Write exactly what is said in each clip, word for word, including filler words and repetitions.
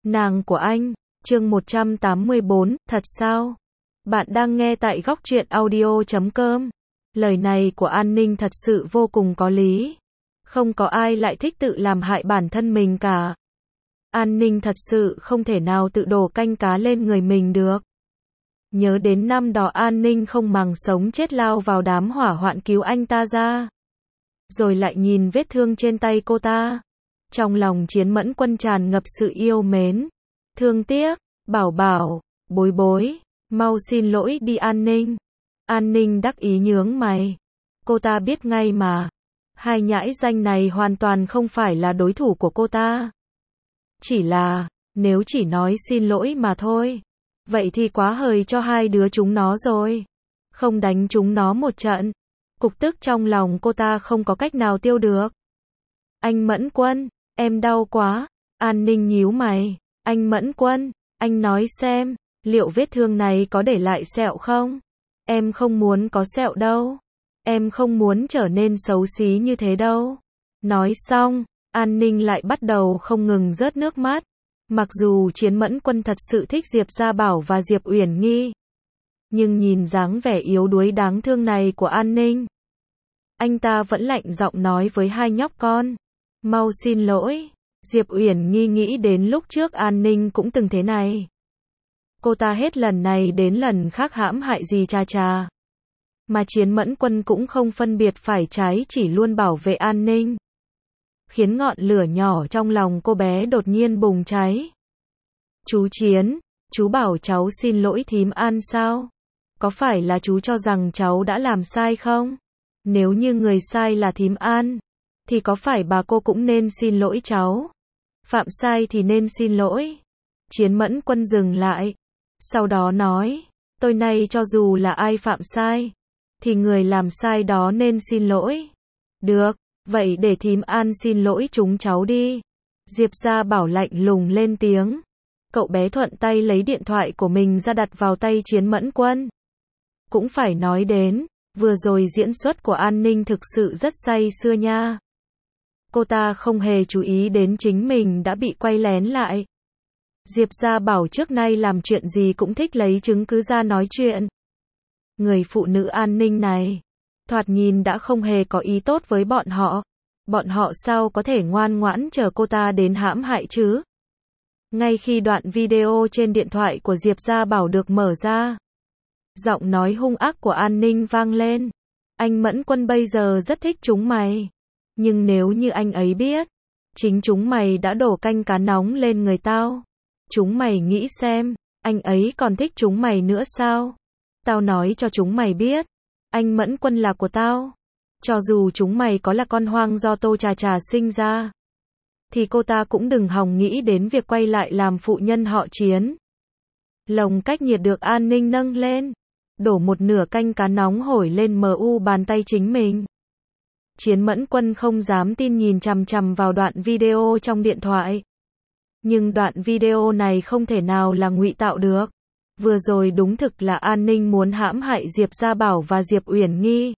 Nàng của anh, chương một trăm tám mươi bốn, thật sao? Bạn đang nghe tại góc truyện audio chấm com. Lời này của An Ninh thật sự vô cùng có lý. Không có ai lại thích tự làm hại bản thân mình cả. An Ninh thật sự không thể nào tự đổ canh cá lên người mình được. Nhớ đến năm đó An Ninh không màng sống chết lao vào đám hỏa hoạn cứu anh ta ra. Rồi lại nhìn vết thương trên tay cô ta. Trong lòng Chiến Mẫn Quân tràn ngập sự yêu mến, thương tiếc, bảo bảo, bối bối, mau xin lỗi đi An Ninh. An Ninh đắc ý nhướng mày. Cô ta biết ngay mà. Hai nhãi danh này hoàn toàn không phải là đối thủ của cô ta. Chỉ là, nếu chỉ nói xin lỗi mà thôi, vậy thì quá hời cho hai đứa chúng nó rồi. Không đánh chúng nó một trận, cục tức trong lòng cô ta không có cách nào tiêu được. Anh Mẫn Quân, em đau quá. An Ninh nhíu mày. Anh Mẫn Quân, anh nói xem, liệu vết thương này có để lại sẹo không? Em không muốn có sẹo đâu. Em không muốn trở nên xấu xí như thế đâu. Nói xong, An Ninh lại bắt đầu không ngừng rớt nước mắt. Mặc dù Chiến Mẫn Quân thật sự thích Diệp Gia Bảo và Diệp Uyển Nghi, nhưng nhìn dáng vẻ yếu đuối đáng thương này của An Ninh, anh ta vẫn lạnh giọng nói với hai nhóc con, mau xin lỗi. Diệp Uyển Nghi nghĩ đến lúc trước An Ninh cũng từng thế này. Cô ta hết lần này đến lần khác hãm hại gì cha cha. Mà Chiến Mẫn Quân cũng không phân biệt phải trái, chỉ luôn bảo vệ An Ninh. Khiến ngọn lửa nhỏ trong lòng cô bé đột nhiên bùng cháy. Chú Chiến, chú bảo cháu xin lỗi thím An sao? Có phải là chú cho rằng cháu đã làm sai không? Nếu như người sai là thím An, thì có phải bà cô cũng nên xin lỗi cháu? Phạm sai thì nên xin lỗi. Chiến Mẫn Quân dừng lại. Sau đó nói, tôi nay cho dù là ai phạm sai, thì người làm sai đó nên xin lỗi. Được, vậy để thím An xin lỗi chúng cháu đi. Diệp Gia Bảo lạnh lùng lên tiếng. Cậu bé thuận tay lấy điện thoại của mình ra đặt vào tay Chiến Mẫn Quân. Cũng phải nói đến, vừa rồi diễn xuất của An Ninh thực sự rất say sưa nha. Cô ta không hề chú ý đến chính mình đã bị quay lén lại. Diệp Gia Bảo trước nay làm chuyện gì cũng thích lấy chứng cứ ra nói chuyện. Người phụ nữ An Ninh này, thoạt nhìn đã không hề có ý tốt với bọn họ. Bọn họ sao có thể ngoan ngoãn chờ cô ta đến hãm hại chứ? Ngay khi đoạn video trên điện thoại của Diệp Gia Bảo được mở ra, giọng nói hung ác của An Ninh vang lên. Anh Mẫn Quân bây giờ rất thích chúng mày. Nhưng nếu như anh ấy biết, chính chúng mày đã đổ canh cá nóng lên người tao, chúng mày nghĩ xem, anh ấy còn thích chúng mày nữa sao? Tao nói cho chúng mày biết, anh Mẫn Quân là của tao. Cho dù chúng mày có là con hoang do Tô Trà Trà sinh ra, thì cô ta cũng đừng hòng nghĩ đến việc quay lại làm phụ nhân họ Chiến. Lồng cách nhiệt được An Ninh nâng lên, đổ một nửa canh cá nóng hổi lên mờ u bàn tay chính mình. Chiến Mẫn Quân không dám tin nhìn chằm chằm vào đoạn video trong điện thoại. Nhưng đoạn video này không thể nào là ngụy tạo được. Vừa rồi đúng thực là An Ninh muốn hãm hại Diệp Gia Bảo và Diệp Uyển Nghi.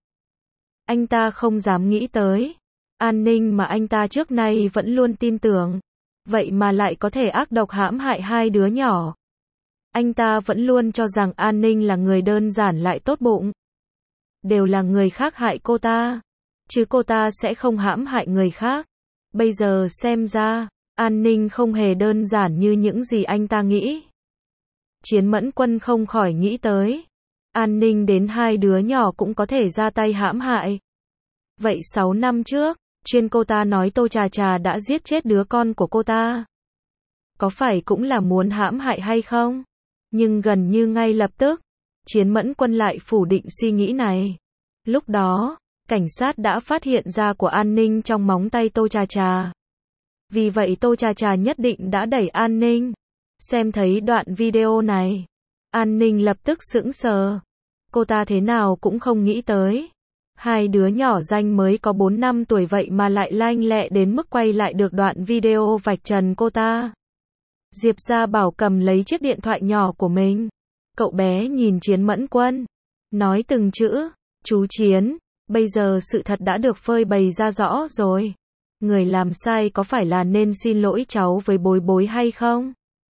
Anh ta không dám nghĩ tới. An Ninh mà anh ta trước nay vẫn luôn tin tưởng. Vậy mà lại có thể ác độc hãm hại hai đứa nhỏ. Anh ta vẫn luôn cho rằng An Ninh là người đơn giản lại tốt bụng. Đều là người khác hại cô ta, chứ cô ta sẽ không hãm hại người khác. Bây giờ xem ra, An Ninh không hề đơn giản như những gì anh ta nghĩ. Chiến Mẫn Quân không khỏi nghĩ tới. An Ninh đến hai đứa nhỏ cũng có thể ra tay hãm hại. Vậy sáu năm trước, chuyên cô ta nói Tô Trà Trà đã giết chết đứa con của cô ta, có phải cũng là muốn hãm hại hay không? Nhưng gần như ngay lập tức, Chiến Mẫn Quân lại phủ định suy nghĩ này. Lúc đó, cảnh sát đã phát hiện ra của An Ninh trong móng tay Tô Trà Trà. Vì vậy Tô Trà Trà nhất định đã đẩy An Ninh. Xem thấy đoạn video này, An Ninh lập tức sững sờ. Cô ta thế nào cũng không nghĩ tới. Hai đứa nhỏ danh mới có bốn năm tuổi vậy mà lại lanh lẹ đến mức quay lại được đoạn video vạch trần cô ta. Diệp Gia Bảo cầm lấy chiếc điện thoại nhỏ của mình. Cậu bé nhìn Chiến Mẫn Quân, nói từng chữ, chú Chiến, bây giờ sự thật đã được phơi bày ra rõ rồi. Người làm sai có phải là nên xin lỗi cháu với bối bối hay không?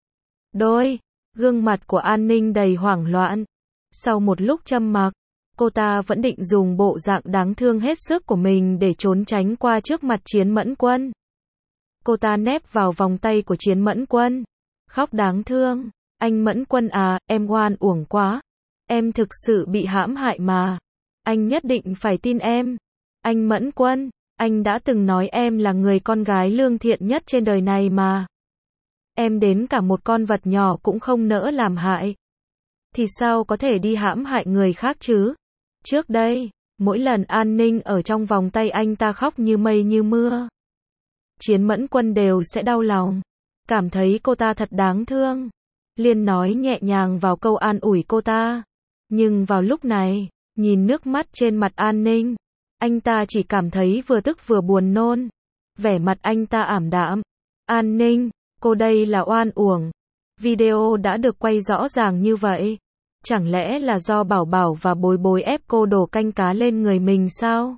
Đôi, gương mặt của An Ninh đầy hoảng loạn. Sau một lúc trầm mặc, cô ta vẫn định dùng bộ dạng đáng thương hết sức của mình để trốn tránh qua trước mặt Chiến Mẫn Quân. Cô ta nép vào vòng tay của Chiến Mẫn Quân, khóc đáng thương. Anh Mẫn Quân à, em oan uổng quá. Em thực sự bị hãm hại mà. Anh nhất định phải tin em. Anh Mẫn Quân, anh đã từng nói em là người con gái lương thiện nhất trên đời này mà. Em đến cả một con vật nhỏ cũng không nỡ làm hại. Thì sao có thể đi hãm hại người khác chứ? Trước đây, mỗi lần An Ninh ở trong vòng tay anh ta khóc như mây như mưa. Chiến Mẫn Quân đều sẽ đau lòng, cảm thấy cô ta thật đáng thương. Liên nói nhẹ nhàng vào câu an ủi cô ta. Nhưng vào lúc này, nhìn nước mắt trên mặt An Ninh, anh ta chỉ cảm thấy vừa tức vừa buồn nôn. Vẻ mặt anh ta ảm đạm. An Ninh, cô đây là oan uổng. Video đã được quay rõ ràng như vậy. Chẳng lẽ là do Bảo Bảo và Bối Bối ép cô đổ canh cá lên người mình sao?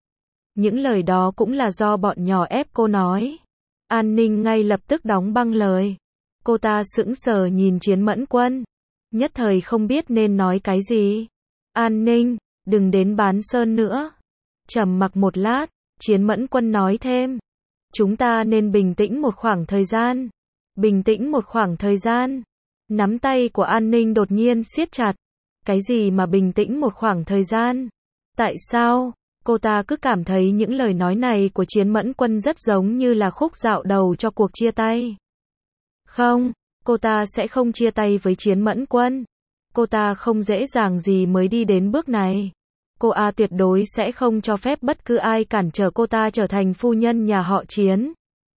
Những lời đó cũng là do bọn nhỏ ép cô nói. An Ninh ngay lập tức đóng băng lời. Cô ta sững sờ nhìn Chiến Mẫn Quân, nhất thời không biết nên nói cái gì. An Ninh, đừng đến bán sơn nữa. Trầm mặc một lát, Chiến Mẫn Quân nói thêm. Chúng ta nên bình tĩnh một khoảng thời gian. Bình tĩnh một khoảng thời gian. Nắm tay của An Ninh đột nhiên siết chặt. Cái gì mà bình tĩnh một khoảng thời gian? Tại sao? Cô ta cứ cảm thấy những lời nói này của Chiến Mẫn Quân rất giống như là khúc dạo đầu cho cuộc chia tay. Không, cô ta sẽ không chia tay với Chiến Mẫn Quân. Cô ta không dễ dàng gì mới đi đến bước này. Cô A tuyệt đối sẽ không cho phép bất cứ ai cản trở cô ta trở thành phu nhân nhà họ Chiến.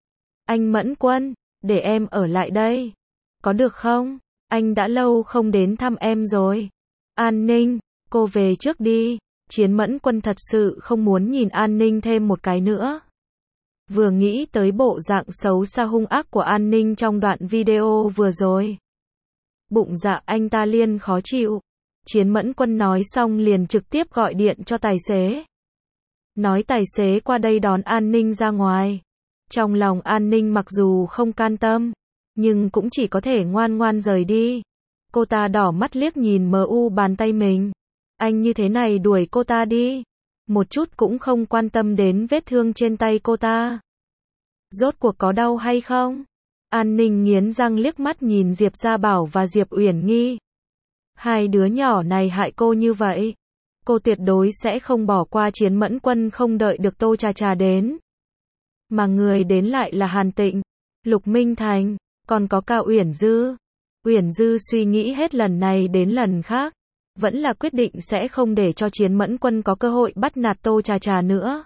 Anh Mẫn Quân, để em ở lại đây. Có được không? Anh đã lâu không đến thăm em rồi. An Ninh, cô về trước đi. Chiến Mẫn Quân thật sự không muốn nhìn An Ninh thêm một cái nữa. Vừa nghĩ tới bộ dạng xấu xa hung ác của An Ninh trong đoạn video vừa rồi, bụng dạ anh ta liền khó chịu. Chiến Mẫn Quân nói xong liền trực tiếp gọi điện cho tài xế. Nói tài xế qua đây đón An Ninh ra ngoài. Trong lòng An Ninh mặc dù không can tâm, nhưng cũng chỉ có thể ngoan ngoan rời đi. Cô ta đỏ mắt liếc nhìn mờ u bàn tay mình. Anh như thế này đuổi cô ta đi. Một chút cũng không quan tâm đến vết thương trên tay cô ta. Rốt cuộc có đau hay không? An Ninh nghiến răng liếc mắt nhìn Diệp Gia Bảo và Diệp Uyển Nghi. Hai đứa nhỏ này hại cô như vậy. Cô tuyệt đối sẽ không bỏ qua Chiến Mẫn Quân không đợi được Tô Trà Trà đến. Mà người đến lại là Hàn Tịnh, Lục Minh Thành, còn có cả Uyển Dư. Uyển Dư suy nghĩ hết lần này đến lần khác, vẫn là quyết định sẽ không để cho Chiến Mẫn Quân có cơ hội bắt nạt Tô Trà Trà nữa.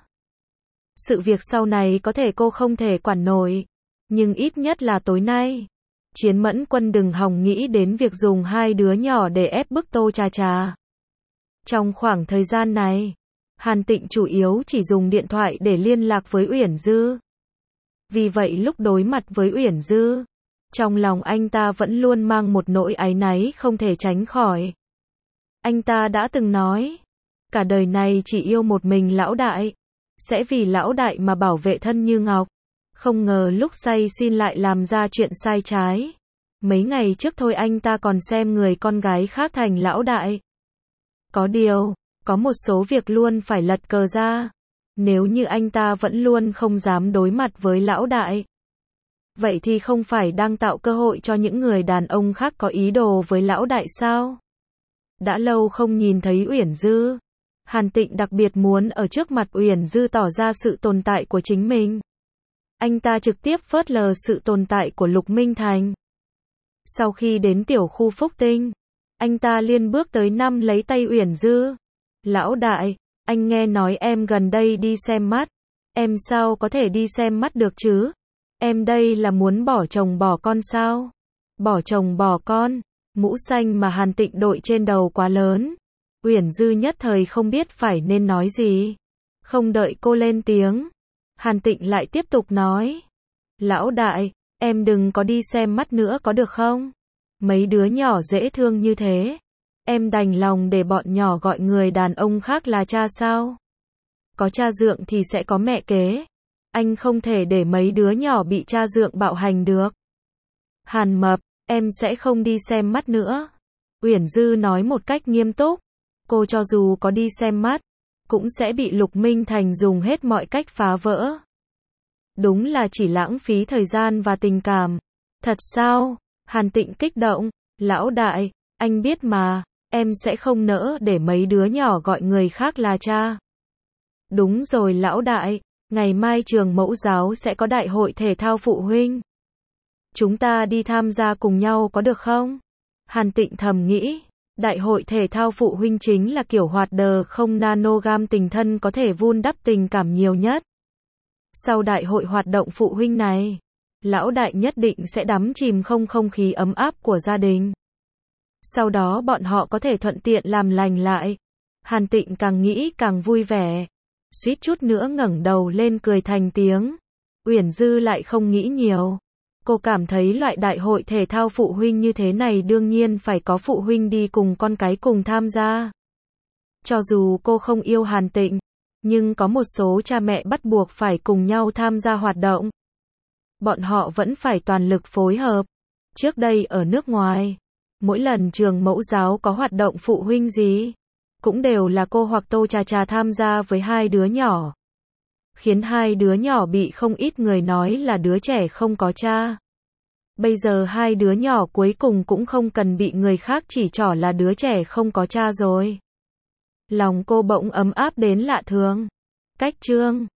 Sự việc sau này có thể cô không thể quản nổi, nhưng ít nhất là tối nay, Chiến Mẫn Quân đừng hòng nghĩ đến việc dùng hai đứa nhỏ để ép bức Tô Trà Trà. Trong khoảng thời gian này, Hàn Tịnh chủ yếu chỉ dùng điện thoại để liên lạc với Uyển Dư. Vì vậy lúc đối mặt với Uyển Dư, trong lòng anh ta vẫn luôn mang một nỗi áy náy không thể tránh khỏi. Anh ta đã từng nói, cả đời này chỉ yêu một mình lão đại, sẽ vì lão đại mà bảo vệ thân như ngọc. Không ngờ lúc say xin lại làm ra chuyện sai trái. Mấy ngày trước thôi anh ta còn xem người con gái khác thành lão đại. Có điều, có một số việc luôn phải lật cờ ra. Nếu như anh ta vẫn luôn không dám đối mặt với lão đại, vậy thì không phải đang tạo cơ hội cho những người đàn ông khác có ý đồ với lão đại sao? Đã lâu không nhìn thấy Uyển Dư. Hàn Tịnh đặc biệt muốn ở trước mặt Uyển Dư tỏ ra sự tồn tại của chính mình. Anh ta trực tiếp phớt lờ sự tồn tại của Lục Minh Thành. Sau khi đến tiểu khu Phúc Tinh, anh ta liên bước tới nắm lấy tay Uyển Dư. Lão đại, anh nghe nói em gần đây đi xem mắt. Em sao có thể đi xem mắt được chứ? Em đây là muốn bỏ chồng bỏ con sao? Bỏ chồng bỏ con? Mũ xanh mà Hàn Tịnh đội trên đầu quá lớn. Uyển Dư nhất thời không biết phải nên nói gì. Không đợi cô lên tiếng, Hàn Tịnh lại tiếp tục nói. Lão đại, em đừng có đi xem mắt nữa có được không? Mấy đứa nhỏ dễ thương như thế, em đành lòng để bọn nhỏ gọi người đàn ông khác là cha sao? Có cha dượng thì sẽ có mẹ kế. Anh không thể để mấy đứa nhỏ bị cha dượng bạo hành được. Hàn Mập, em sẽ không đi xem mắt nữa. Uyển Dư nói một cách nghiêm túc. Cô cho dù có đi xem mắt, cũng sẽ bị Lục Minh Thành dùng hết mọi cách phá vỡ. Đúng là chỉ lãng phí thời gian và tình cảm. Thật sao? Hàn Tịnh kích động. Lão đại, anh biết mà, em sẽ không nỡ để mấy đứa nhỏ gọi người khác là cha. Đúng rồi lão đại, ngày mai trường mẫu giáo sẽ có đại hội thể thao phụ huynh. Chúng ta đi tham gia cùng nhau có được không? Hàn Tịnh thầm nghĩ, đại hội thể thao phụ huynh chính là kiểu hoạt đờ không nanogam tình thân có thể vun đắp tình cảm nhiều nhất. Sau đại hội hoạt động phụ huynh này, lão đại nhất định sẽ đắm chìm không không khí ấm áp của gia đình. Sau đó bọn họ có thể thuận tiện làm lành lại. Hàn Tịnh càng nghĩ càng vui vẻ, suýt chút nữa ngẩng đầu lên cười thành tiếng. Uyển Dư lại không nghĩ nhiều. Cô cảm thấy loại đại hội thể thao phụ huynh như thế này đương nhiên phải có phụ huynh đi cùng con cái cùng tham gia. Cho dù cô không yêu Hàn Tịnh, nhưng có một số cha mẹ bắt buộc phải cùng nhau tham gia hoạt động. Bọn họ vẫn phải toàn lực phối hợp. Trước đây ở nước ngoài, mỗi lần trường mẫu giáo có hoạt động phụ huynh gì, cũng đều là cô hoặc Tô Trà Trà tham gia với hai đứa nhỏ. Khiến hai đứa nhỏ bị không ít người nói là đứa trẻ không có cha. Bây giờ hai đứa nhỏ cuối cùng cũng không cần bị người khác chỉ trỏ là đứa trẻ không có cha rồi. Lòng cô bỗng ấm áp đến lạ thường. Cách chương